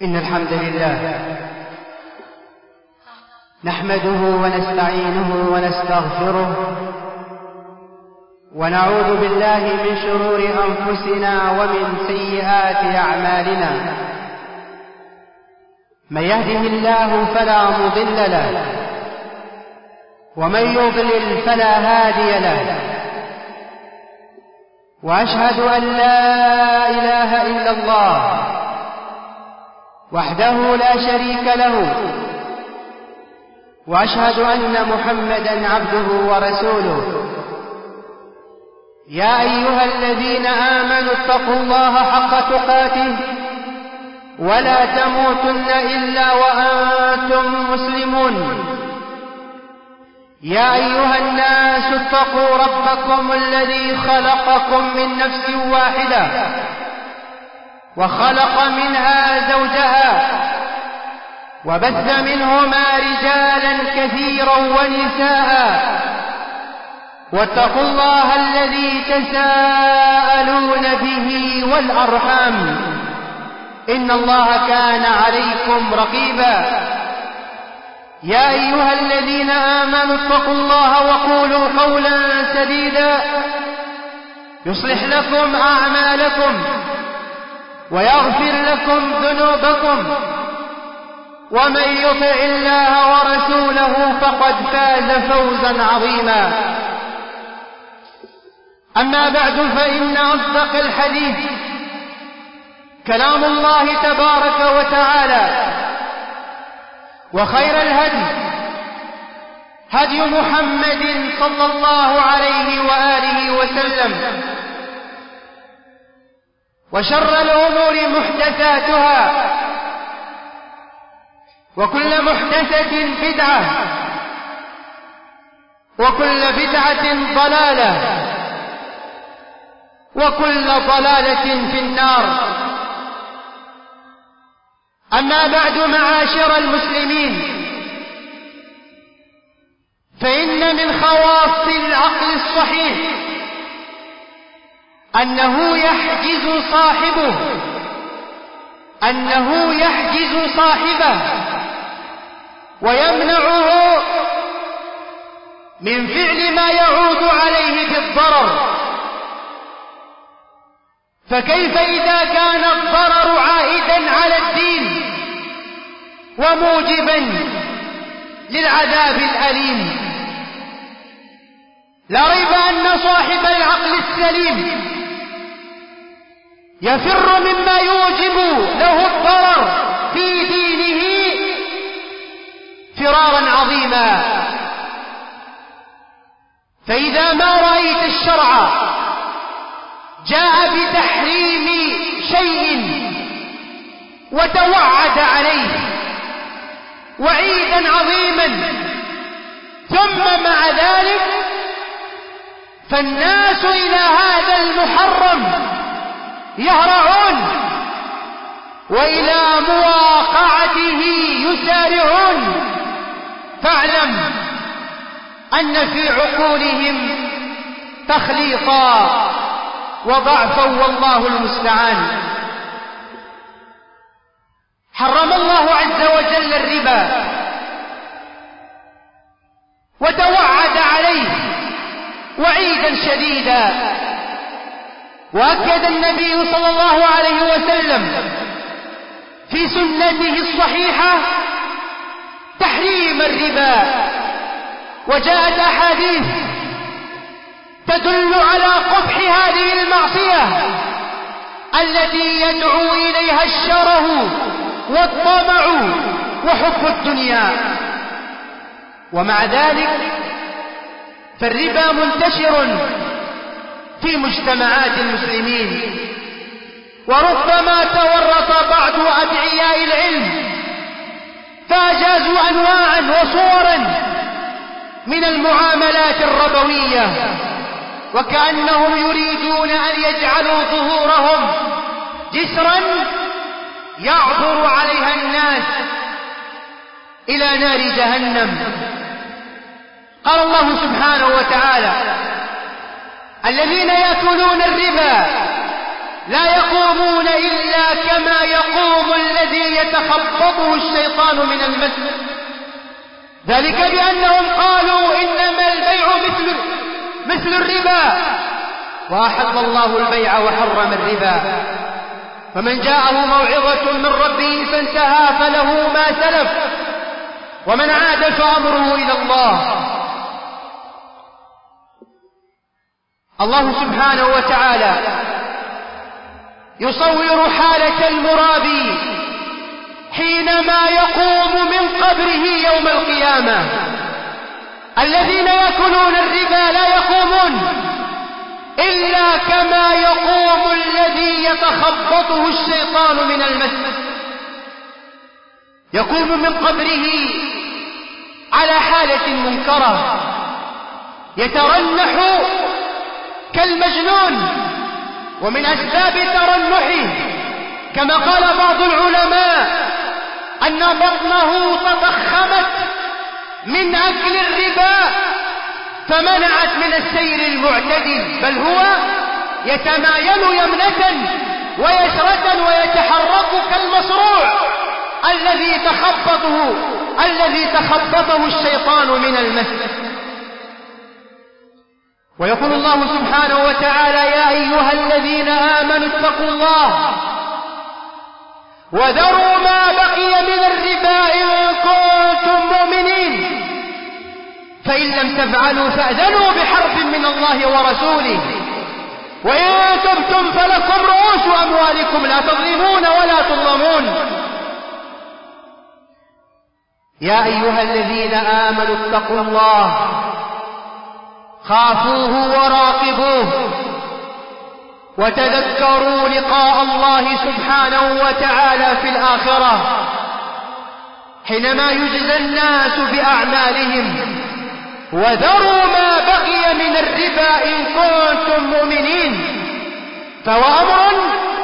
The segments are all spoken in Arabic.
إن الحمد لله نحمده ونستعينه ونستغفره ونعوذ بالله من شرور أنفسنا ومن سيئات أعمالنا. من يهده الله فلا مضل له ومن يضلل فلا هادي له، وأشهد أن لا إله إلا الله وحده لا شريك له، وأشهد أن محمدًا عبده ورسوله. يا أيها الذين آمنوا اتقوا الله حق تقاته ولا تموتن إلا وأنتم مسلمون. يا أيها الناس اتقوا ربكم الذي خلقكم من نفس واحدة وخلق منها زوجها وبث منهما رجالا كثيرا ونساء، واتقوا الله الذي تساءلون به والأرحام إن الله كان عليكم رقيبا. يا أيها الذين آمنوا اتقوا الله وقولوا قولا سديدا يصلح لكم أعمالكم ويغفر لكم ذنوبكم، ومن يطع الله ورسوله فقد فاز فوزا عظيما. أما بعد، فإن أصدق الحديث كلام الله تبارك وتعالى، وخير الهدي هدي محمد صلى الله عليه وآله وسلم، وشر الأمور محدثاتها، وكل محدثة بدعة، وكل بدعة ضلالة، وكل ضلالة في النار. أما بعد، معاشر المسلمين، فإن من خواص العقل الصحيح أنه يحجز صاحبه ويمنعه من فعل ما يعود عليه بالضرر. فكيف إذا كان الضرر عائدا على الدين وموجبا للعذاب الأليم؟ لا ريب أن صاحب العقل السليم يفر مما يوجب له الضرر في دينه فرارا عظيما. فإذا ما رأيت الشرع جاء بتحريم شيء وتوعد عليه وعيدا عظيما، ثم مع ذلك فالناس إلى هذا المحرم يهرعون وإلى مواقعته يسارعون، فاعلم أن في عقولهم تخليطا وضعفا، والله المستعان. حرم الله عز وجل الربا وتوعد عليه وعيدا شديدا، وأكد النبي صلى الله عليه وسلم في سنته الصحيحة تحريم الربا، وجاءت أحاديث تدل على قبح هذه المعصية التي يدعو إليها الشره والطمع وحب الدنيا. ومع ذلك فالربا منتشر في مجتمعات المسلمين، وربما تورط بعض أدعياء العلم فأجازوا أنواعا وصورا من المعاملات الربوية، وكأنهم يريدون أن يجعلوا ظهورهم جسرا يعبر عليها الناس إلى نار جهنم. قال الله سبحانه وتعالى: الذين يأكلون الربا لا يقومون إلا كما يقوم الذي يتخبطه الشيطان من المس. ذلك بأنهم قالوا إنما البيع مثل الربا، وأحل الله البيع وحرم الربا. فمن جاءه موعظة من ربه فانتهى فله ما سلف، ومن عاد فأمره إلى الله. الله سبحانه وتعالى يصور حالة المرابي حينما يقوم من قبره يوم القيامة. الذين يأكلون الربا لا يقومون إلا كما يقوم الذي يتخبطه الشيطان من المس. يقوم من قبره على حالة منكرة، يترنح كالمجنون. ومن أسباب ترنحه كما قال بعض العلماء أن بطنه تضخمت من أكل الربا فمنعت من السير المعتدل، بل هو يتمايل يمنة ويسرة ويتحرك كالمصروع الذي تخبطه الشيطان من المس. ويقول الله سبحانه وتعالى: يا أيها الذين آمنوا اتقوا الله وذروا ما بقي من الربا إن كنتم مؤمنين، فإن لم تفعلوا فأذنوا بحرب من الله ورسوله، وإن تبتم فلكم رؤوس أموالكم لا تظلمون ولا تظلمون. يا أيها الذين آمنوا اتقوا الله خافوه وراقبوه وتذكروا لقاء الله سبحانه وتعالى في الآخرة حينما يجزى الناس بأعمالهم. وذروا ما بقي من الربا إن كنتم مؤمنين، فهو أمر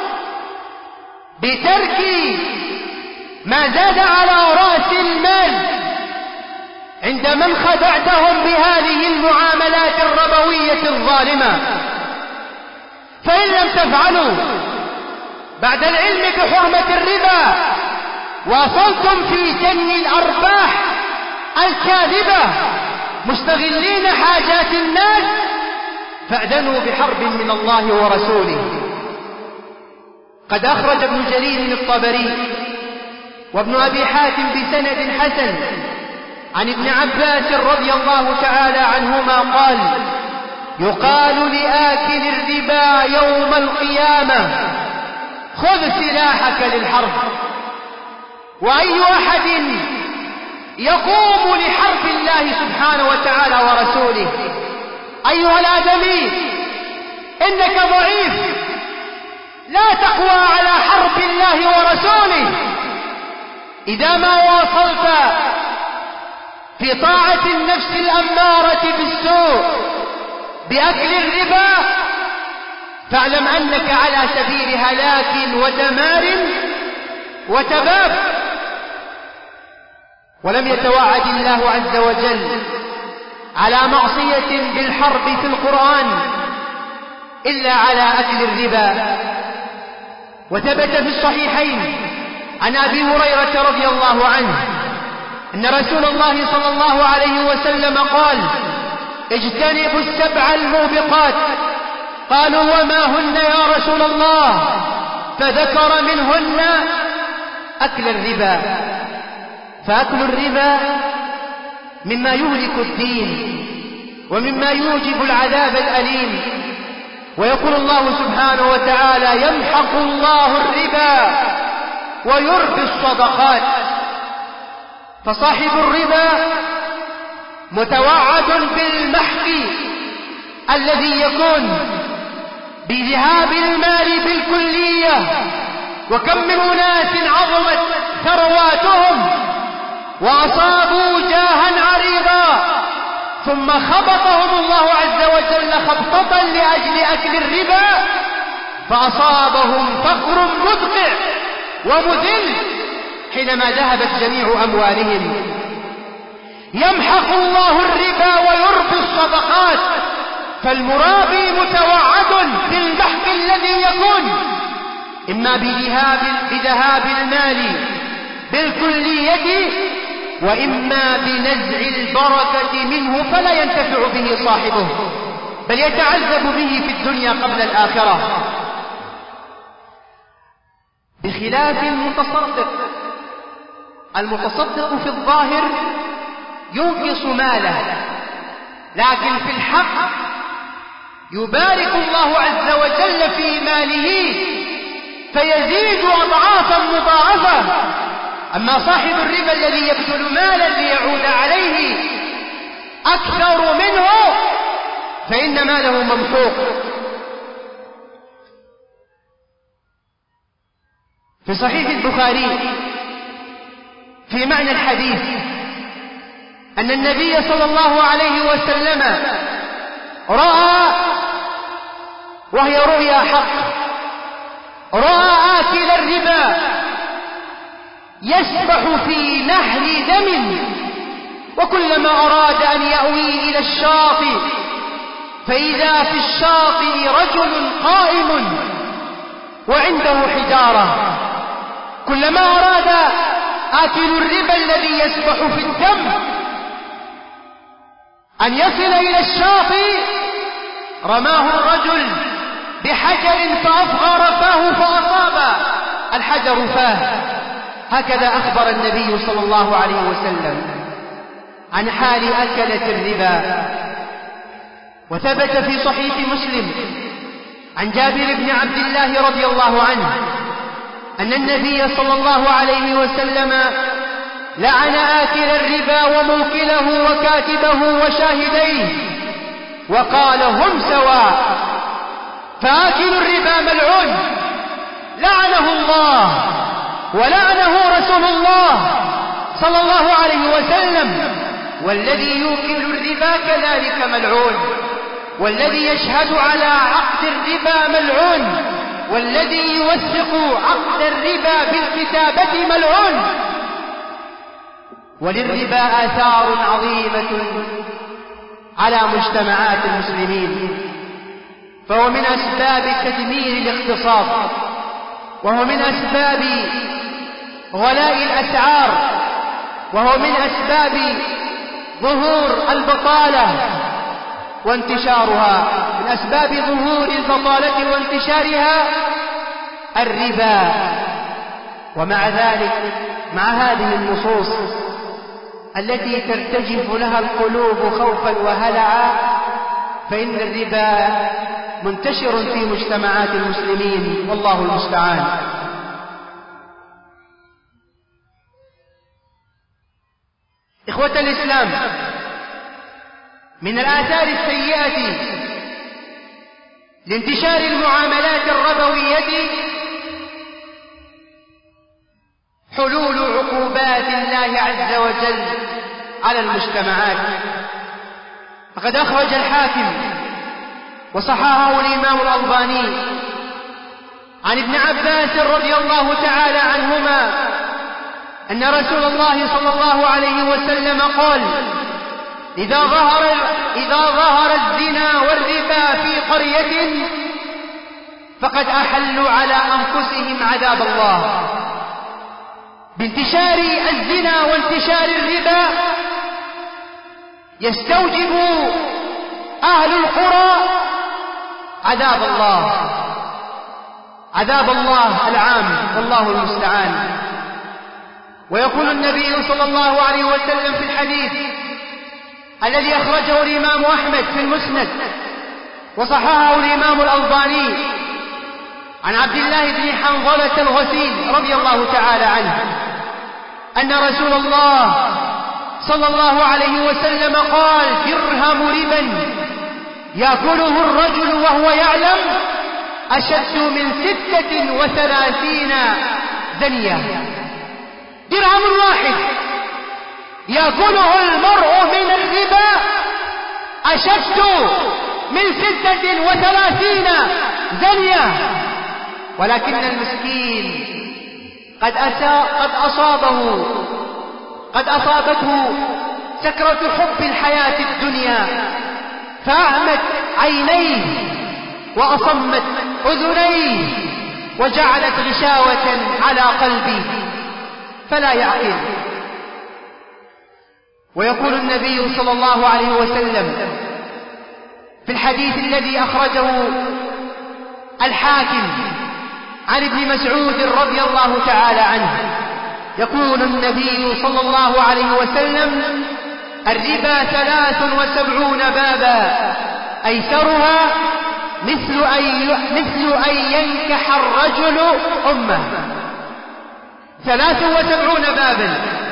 بترك ما زاد على رأس المال عند من خدعتهم بهذه المعاملات الربوية الظالمة. فإن لم تفعلوا بعد العلم بحرمة الربا واصلتم في جني الأرباح الكاذبة مستغلين حاجات الناس، فأذنوا بحرب من الله ورسوله. قد أخرج ابن جرير الطبري وابن أبي حاتم بسند حسن عن ابن عباس رضي الله تعالى عنهما قال: يقال لآكل الربا يوم القيامة: خذ سلاحك للحرب. وأي أحد يقوم لحرب الله سبحانه وتعالى ورسوله؟ أيها الآدمي، إنك ضعيف، لا تقوى على حرب الله ورسوله إذا ما واصلت في طاعة النفس الأمارة بالسوء بأكل الربا، فاعلم أنك على سبيل هلاك ودمار وتباب. ولم يتوعد الله عز وجل على معصية بالحرب في القرآن إلا على أكل الربا. وثبت في الصحيحين عن أبي هريرة رضي الله عنه أن رسول الله صلى الله عليه وسلم قال: اجتنبوا السبع الموبقات. قالوا: وما هن يا رسول الله؟ فذكر منهن أكل الربا. فأكل الربا مما يهلك الدين ومما يوجب العذاب الأليم. ويقول الله سبحانه وتعالى: يمحق الله الربا ويربي الصدقات. فصاحب الربا متوعد بالمحق الذي يكون بذهاب المال بالكلية. وكم من أناس عظمت ثرواتهم وأصابوا جاها عريضا ثم خبطهم الله عز وجل خبطة لأجل أكل الربا فأصابهم فقر مدقع ومذل حينما ذهبت جميع أموالهم. يمحق الله الربا ويربي الصدقات. فالمرابي متوعد بالمحق الذي يكون إما بذهاب المال بالكلية، وإما بنزع البركة منه فلا ينتفع به صاحبه، بل يتعذب به في الدنيا قبل الآخرة، بخلاف المتصدق. المتصدق في الظاهر ينقص ماله، لكن في الحق يبارك الله عز وجل في ماله فيزيد أضعافا مضاعفة. أما صاحب الربا الذي يبذل مالا ليعود عليه أكثر منه فإن ماله ممحوق. في صحيح البخاري في معنى الحديث أن النبي صلى الله عليه وسلم رأى، وهي رؤيا حق، رأى آكل الربا يسبح في نهر دم، وكلما أراد أن يأوي إلى الشاطئ فإذا في الشاطئ رجل قائم وعنده حجارة، كلما أراد آكل الربا الذي يسبح في الدم أن يصل إلى الشاطئ رماه الرجل بحجر فأصغر فاه فأصاب الحجر فاه. هكذا أخبر النبي صلى الله عليه وسلم عن حال أكلة الربا. وثبت في صحيح مسلم عن جابر بن عبد الله رضي الله عنه أن النبي صلى الله عليه وسلم لعن آكل الربا وموكله وكاتبه وشاهديه وقال هم سواء، فآكل الربا ملعون لعنه الله ولعنه رسول الله صلى الله عليه وسلم، والذي يوكل الربا كذلك ملعون، والذي يشهد على عقد الربا ملعون، والذي يوثق عقد الربا بالكتابة ملعون. وللربا آثار عظيمة على مجتمعات المسلمين، فهو من أسباب تدمير الاقتصاد، وهو من أسباب غلاء الأسعار، وهو من أسباب ظهور البطالة وانتشارها. من أسباب ظهور البطالة وانتشارها الربا. ومع ذلك، مع هذه النصوص التي ترتجف لها القلوب خوفا وهلعا، فإن الربا منتشر في مجتمعات المسلمين، والله المستعان. إخوة الإسلام، من الآثار السيئة لانتشار المعاملات الربوية حلول عقوبات الله عز وجل على المجتمعات. فقد أخرج الحاكم وصححه الإمام الألباني عن ابن عباس رضي الله تعالى عنهما أن رسول الله صلى الله عليه وسلم قال: إذا ظهر الزنا والربا في قرية فقد أحلوا على أنفسهم عذاب الله. بانتشار الزنا وانتشار الربا يستوجب أهل القرى عذاب الله العام، والله المستعان. ويقول النبي صلى الله عليه وسلم في الحديث الذي أخرجه الإمام أحمد في المسند وصححه الإمام الألباني عن عبد الله بن حنظلة الغسيل رضي الله تعالى عنه أن رسول الله صلى الله عليه وسلم قال: درهم ربا يأكله الرجل وهو يعلم أشد من 36 زنية. درهم واحد يأكله المرء من الربا أشد من 36 زنية. ولكن المسكين قد أصابته سكرة حب الحياة الدنيا، فأعمت عينيه وأصمت أذنيه وجعلت غشاوة على قلبه، فلا يعقل. ويقول النبي صلى الله عليه وسلم في الحديث الذي أخرجه الحاكم عن ابن مسعود رضي الله تعالى عنه، يقول النبي صلى الله عليه وسلم: الربا 73 بابا أيسرها مثل أن ينكح الرجل أمه. 73 بابا،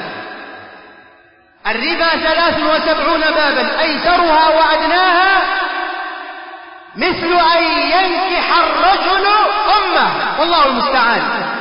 الربا 73 بابا أيسرها وأدناها مثل أن ينكح الرجل أمه، والله المستعان.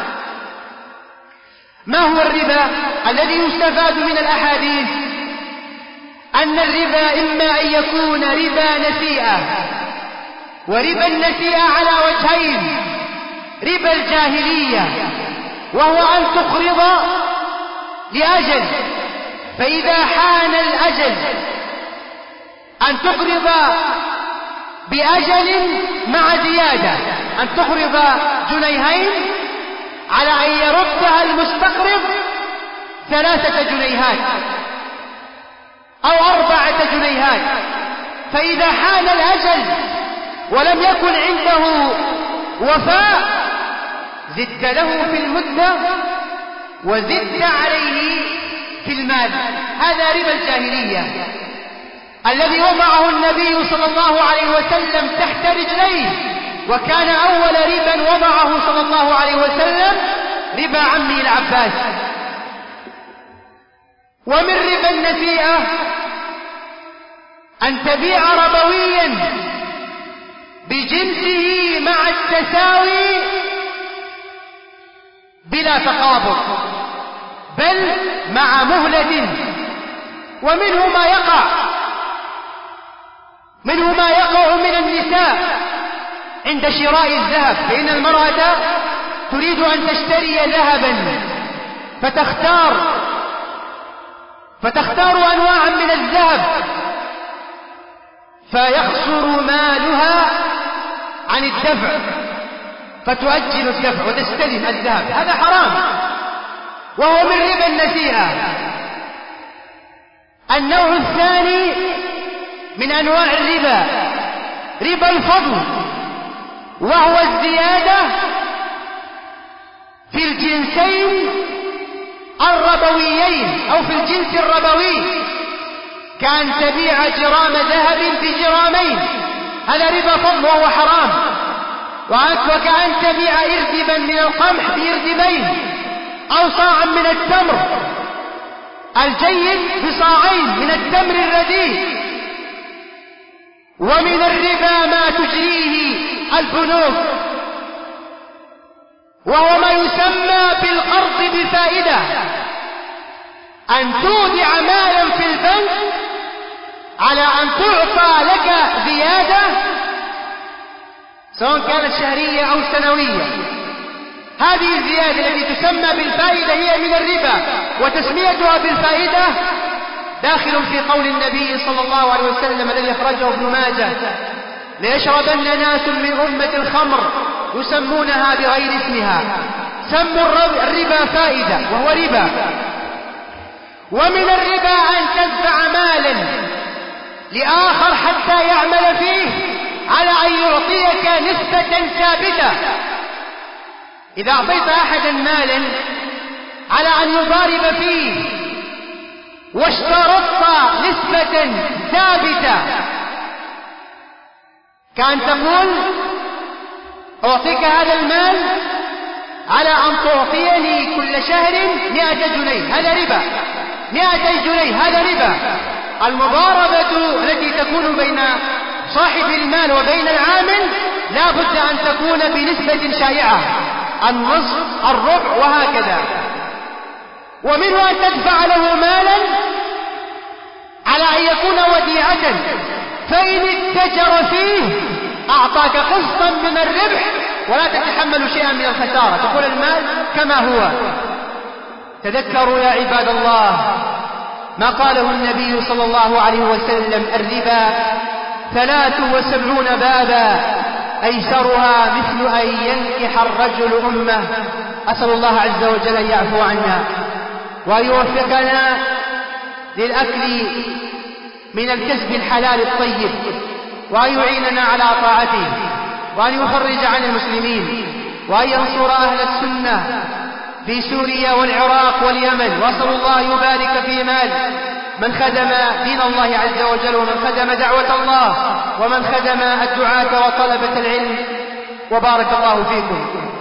ما هو الربا الذي يستفاد من الأحاديث؟ أن الربا إما أن يكون ربا نسيئة، وربا النسيئة على وجهين: ربا الجاهلية وهو أن تقرض لأجل، فإذا حان الأجل أن تقرض بأجل مع زيادة، أن تقرض جنيهين على أن يردها المستقرض 3 جنيهات أو 4 جنيهات، فإذا حان الأجل ولم يكن عنده وفاء زدت له في المدة وزدت عليه في المال. هذا ربا الجاهلية الذي وضعه النبي صلى الله عليه وسلم تحت رجليه، وكان أول ربا وضعه صلى الله عليه وسلم ربا عمه العباس. ومن ربا النسيئة أن تبيع ربويا بجنسه مع التساوي بلا تقابض، بل مع مهلة. ومنه ما يقع من النساء عند شراء الذهب، فإن المرأة تريد أن تشتري ذهبا فتختار أنواعا من الذهب، فيخسر مالها عن الدفع، فتؤجل الدفع وتستلم الذهب. هذا حرام، وهو من ربا النسيئة. النوع الثاني من أنواع الربا ربا الفضل، وهو الزيادة في الجنسين الربويين أو في الجنس الربوي، كأن تبيع جرام ذهب بجرامين، هذا ربا فضل وهو حرام. وكأن تبيع إردبا من القمح بإردبين، أو صاعا من التمر الجيد بصاعين من التمر الرديء. ومن الربا ما تجريه البنوك، وهو ما يسمى بالقرض بفائدة، أن تودع مالا في البنك على أن تعطى لك زيادة، سواء كانت شهرية أو سنوية. هذه الزيادة التي تسمى بالفائدة هي من الربا، وتسميتها بالفائدة داخل في قول النبي صلى الله عليه وسلم الذي أخرجه ابن ماجه: ليشربن ناس من أمة الخمر يسمونها بغير اسمها، سموا الربا فائدة وهو ربا. ومن الربا أن تدفع مالا لآخر حتى يعمل فيه على أن يعطيك نسبة ثابتة. إذا أعطيت أحدا مالا على أن يضارب فيه واشترطت نسبة ثابتة، كأن تقول: أعطيك هذا المال على أن تعطيني كل شهر 100 جنيه، هذا ربا. 200 جنيه هذا ربا. المضاربة التي تكون بين صاحب المال وبين العامل لا بد أن تكون بنسبة شائعة، النصف الربع وهكذا. ومنه أن تدفع له مالا على أن يكون وديعة، فإن اتجر فيه أعطاك قسطا من الربح ولا تتحمل شيئا من الخسارة، تقول المال كما هو. تذكروا يا عباد الله ما قاله النبي صلى الله عليه وسلم: الربا 73 بابا أيسرها مثل أن ينكح الرجل أمه. أسأل الله عز وجل أن يعفو عنا وأن يوفقنا للأكل من الكسب الحلال الطيب، وأن يعيننا على طاعته، وأن يفرج عن المسلمين، وأن ينصر أهل السنة في سوريا والعراق واليمن. وأسأل الله يبارك في مال من خدم دين الله عز وجل، ومن خدم دعوة الله، ومن خدم الدعاة وطلبة العلم. وبارك الله فيكم.